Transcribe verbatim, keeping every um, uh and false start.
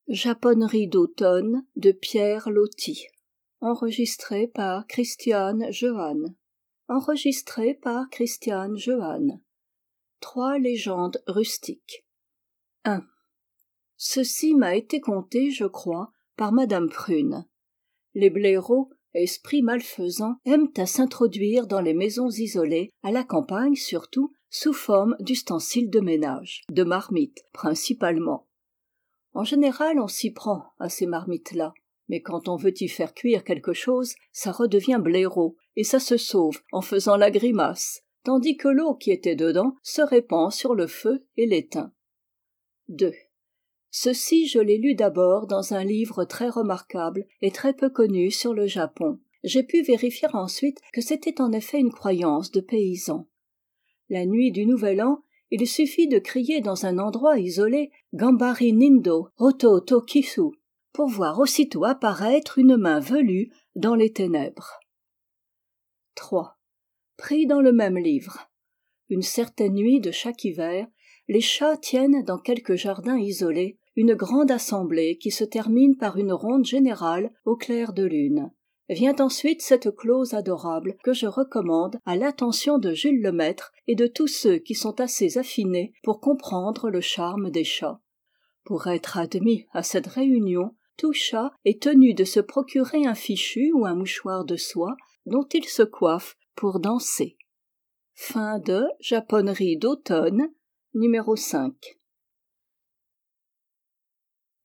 Japonnerie d'automne de Pierre Loti. Enregistré par Christiane Jehanne. Enregistré par Christiane Jehanne. Trois légendes rustiques. un. Ceci m'a été conté, je crois, par Madame Prune. Les blaireaux, esprits malfaisants, aiment à s'introduire dans les maisons isolées, à la campagne surtout, sous forme d'ustensiles de ménage, de marmites principalement. En général, on s'y prend à ces marmites-là, mais quand on veut y faire cuire quelque chose, ça redevient blaireau, et ça se sauve en faisant la grimace, tandis que l'eau qui était dedans se répand sur le feu et l'éteint. deux. Ceci, je l'ai lu d'abord dans un livre très remarquable et très peu connu sur le Japon. J'ai pu vérifier ensuite que c'était en effet une croyance de paysans. La nuit du Nouvel An, il suffit de crier dans un endroit isolé « Gambari nindo oto to kisu » pour voir aussitôt apparaître une main velue dans les ténèbres. trois. Pris dans le même livre. Une certaine nuit de chaque hiver, les chats tiennent dans quelque jardin isolé une grande assemblée qui se termine par une ronde générale au clair de lune. Vient ensuite cette clause adorable que je recommande à l'attention de Jules Lemaître et de tous ceux qui sont assez affinés pour comprendre le charme des chats. Pour être admis à cette réunion, tout chat est tenu de se procurer un fichu ou un mouchoir de soie dont il se coiffe pour danser. Fin de Japonnerie d'automne, numéro cinq.